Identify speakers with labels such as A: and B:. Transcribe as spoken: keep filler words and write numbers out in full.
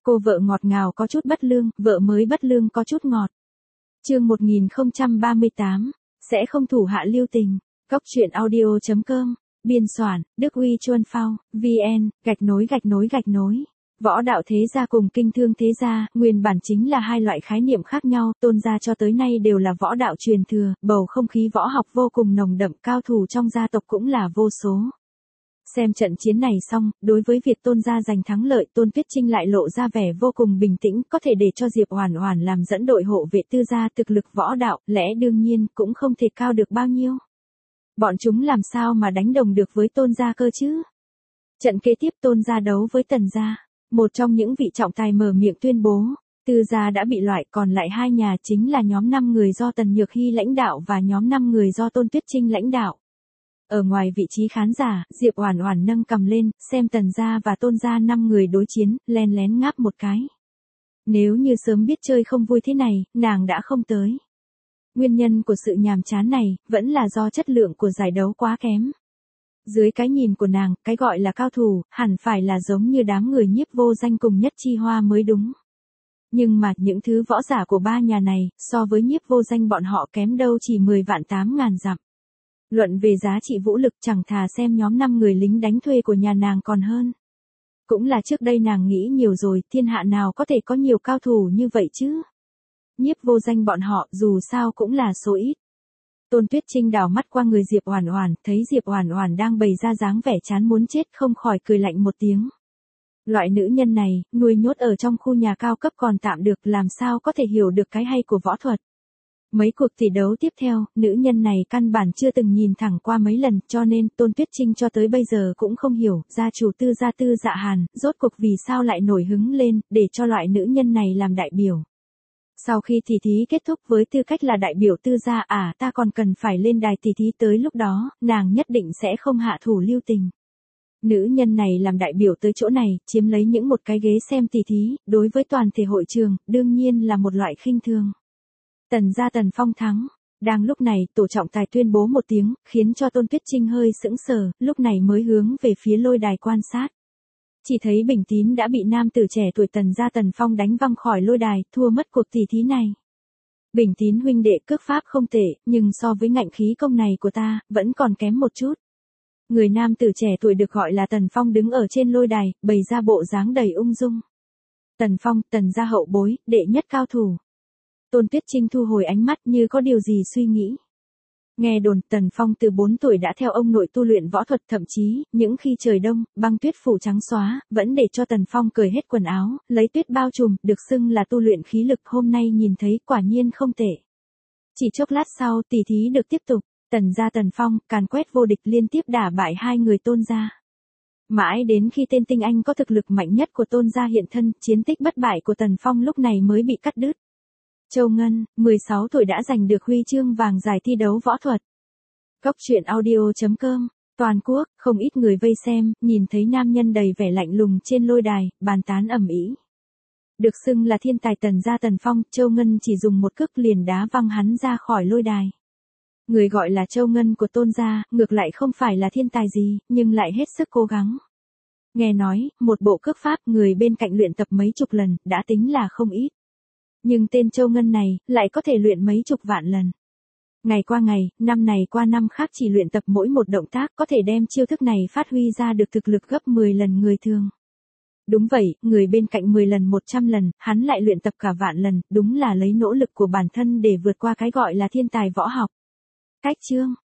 A: Cô vợ ngọt ngào có chút bất lương, vợ mới bất lương có chút ngọt. Chương một nghìn không trăm ba mươi tám, sẽ không thủ hạ lưu tình. Góc truyện audio chấm com, biên soạn, Đức Uy Chuân Phao, vn, gạch nối gạch nối gạch nối. Võ đạo thế gia cùng kinh thương thế gia, nguyên bản chính là hai loại khái niệm khác nhau, Tôn gia cho tới nay đều là võ đạo truyền thừa, bầu không khí võ học vô cùng nồng đậm, cao thủ trong gia tộc cũng là vô số. Xem trận chiến này xong, đối với việc Tôn gia giành thắng lợi, Tôn Tuyết Trinh lại lộ ra vẻ vô cùng bình tĩnh, có thể để cho Diệp Oản Oản làm dẫn đội hộ vệ tư gia, thực lực võ đạo, lẽ đương nhiên cũng không thể cao được bao nhiêu. Bọn chúng làm sao mà đánh đồng được với Tôn gia cơ chứ? Trận kế tiếp Tôn gia đấu với Tần gia. Một trong những vị trọng tài mở miệng tuyên bố, Tư gia đã bị loại, còn lại hai nhà chính là nhóm năm người do Tần Nhược Hy lãnh đạo và nhóm năm người do Tôn Tuyết Trinh lãnh đạo. Ở ngoài vị trí khán giả, Diệp Oản Oản nâng cầm lên, xem Tần gia và Tôn gia năm người đối chiến, len lén ngáp một cái. Nếu như sớm biết chơi không vui thế này, nàng đã không tới. Nguyên nhân của sự nhàm chán này, vẫn là do chất lượng của giải đấu quá kém. Dưới cái nhìn của nàng, cái gọi là cao thủ, hẳn phải là giống như đám người Nhiếp Vô Danh cùng Nhất Chi Hoa mới đúng. Nhưng mà, những thứ võ giả của ba nhà này, so với Nhiếp Vô Danh bọn họ kém đâu chỉ mười vạn tám ngàn dặm. Luận về giá trị vũ lực chẳng thà xem nhóm năm người lính đánh thuê của nhà nàng còn hơn. Cũng là trước đây nàng nghĩ nhiều rồi, thiên hạ nào có thể có nhiều cao thủ như vậy chứ. Nhiếp Vô Danh bọn họ dù sao cũng là số ít. Tôn Tuyết Trinh đảo mắt qua người Diệp Oản Oản, thấy Diệp Oản Oản đang bày ra dáng vẻ chán muốn chết, không khỏi cười lạnh một tiếng. Loại nữ nhân này, nuôi nhốt ở trong khu nhà cao cấp còn tạm được, làm sao có thể hiểu được cái hay của võ thuật. Mấy cuộc tỷ đấu tiếp theo, nữ nhân này căn bản chưa từng nhìn thẳng qua mấy lần, cho nên Tôn Tuyết Trinh cho tới bây giờ cũng không hiểu, gia chủ Tư gia Tư Dạ Hàn, rốt cuộc vì sao lại nổi hứng lên, để cho loại nữ nhân này làm đại biểu. Sau khi tỷ thí kết thúc với tư cách là đại biểu Tư gia, à ta còn cần phải lên đài tỷ thí, tới lúc đó, nàng nhất định sẽ không hạ thủ lưu tình. Nữ nhân này làm đại biểu tới chỗ này, chiếm lấy những một cái ghế xem tỷ thí, đối với toàn thể hội trường, đương nhiên là một loại khinh thường. Tần gia Tần Phong thắng. Đang lúc này, tổ trọng tài tuyên bố một tiếng, khiến cho Tôn Tuyết Trinh hơi sững sờ, lúc này mới hướng về phía lôi đài quan sát. Chỉ thấy Bình Tín đã bị nam tử trẻ tuổi Tần gia Tần Phong đánh văng khỏi lôi đài, thua mất cuộc tỷ thí này. Bình Tín huynh đệ cước pháp không tệ, nhưng so với ngạnh khí công này của ta, vẫn còn kém một chút. Người nam tử trẻ tuổi được gọi là Tần Phong đứng ở trên lôi đài, bày ra bộ dáng đầy ung dung. Tần Phong, Tần gia hậu bối, đệ nhất cao thủ. Tôn Tuyết Trinh thu hồi ánh mắt như có điều gì suy nghĩ. Nghe đồn Tần Phong từ bốn tuổi đã theo ông nội tu luyện võ thuật, thậm chí, những khi trời đông, băng tuyết phủ trắng xóa, vẫn để cho Tần Phong cởi hết quần áo, lấy tuyết bao trùm, được xưng là tu luyện khí lực, hôm nay nhìn thấy quả nhiên không tệ. Chỉ chốc lát sau, tỷ thí được tiếp tục, Tần gia Tần Phong, càn quét vô địch liên tiếp đả bại hai người Tôn gia. Mãi đến khi tên tinh anh có thực lực mạnh nhất của Tôn gia hiện thân, chiến tích bất bại của Tần Phong lúc này mới bị cắt đứt. Châu Ngân, mười sáu tuổi đã giành được huy chương vàng giải thi đấu võ thuật. Góc truyện audio chấm com, toàn quốc, không ít người vây xem, nhìn thấy nam nhân đầy vẻ lạnh lùng trên lôi đài, bàn tán ầm ĩ. Được xưng là thiên tài Tần gia Tần Phong, Châu Ngân chỉ dùng một cước liền đá văng hắn ra khỏi lôi đài. Người gọi là Châu Ngân của Tôn gia, ngược lại không phải là thiên tài gì, nhưng lại hết sức cố gắng. Nghe nói, một bộ cước pháp người bên cạnh luyện tập mấy chục lần, đã tính là không ít. Nhưng tên Châu Ngân này, lại có thể luyện mấy chục vạn lần. Ngày qua ngày, năm này qua năm khác chỉ luyện tập mỗi một động tác, có thể đem chiêu thức này phát huy ra được thực lực gấp mười lần người thường. Đúng vậy, người bên cạnh mười lần một trăm lần, hắn lại luyện tập cả vạn lần, đúng là lấy nỗ lực của bản thân để vượt qua cái gọi là thiên tài võ học. Cách chương,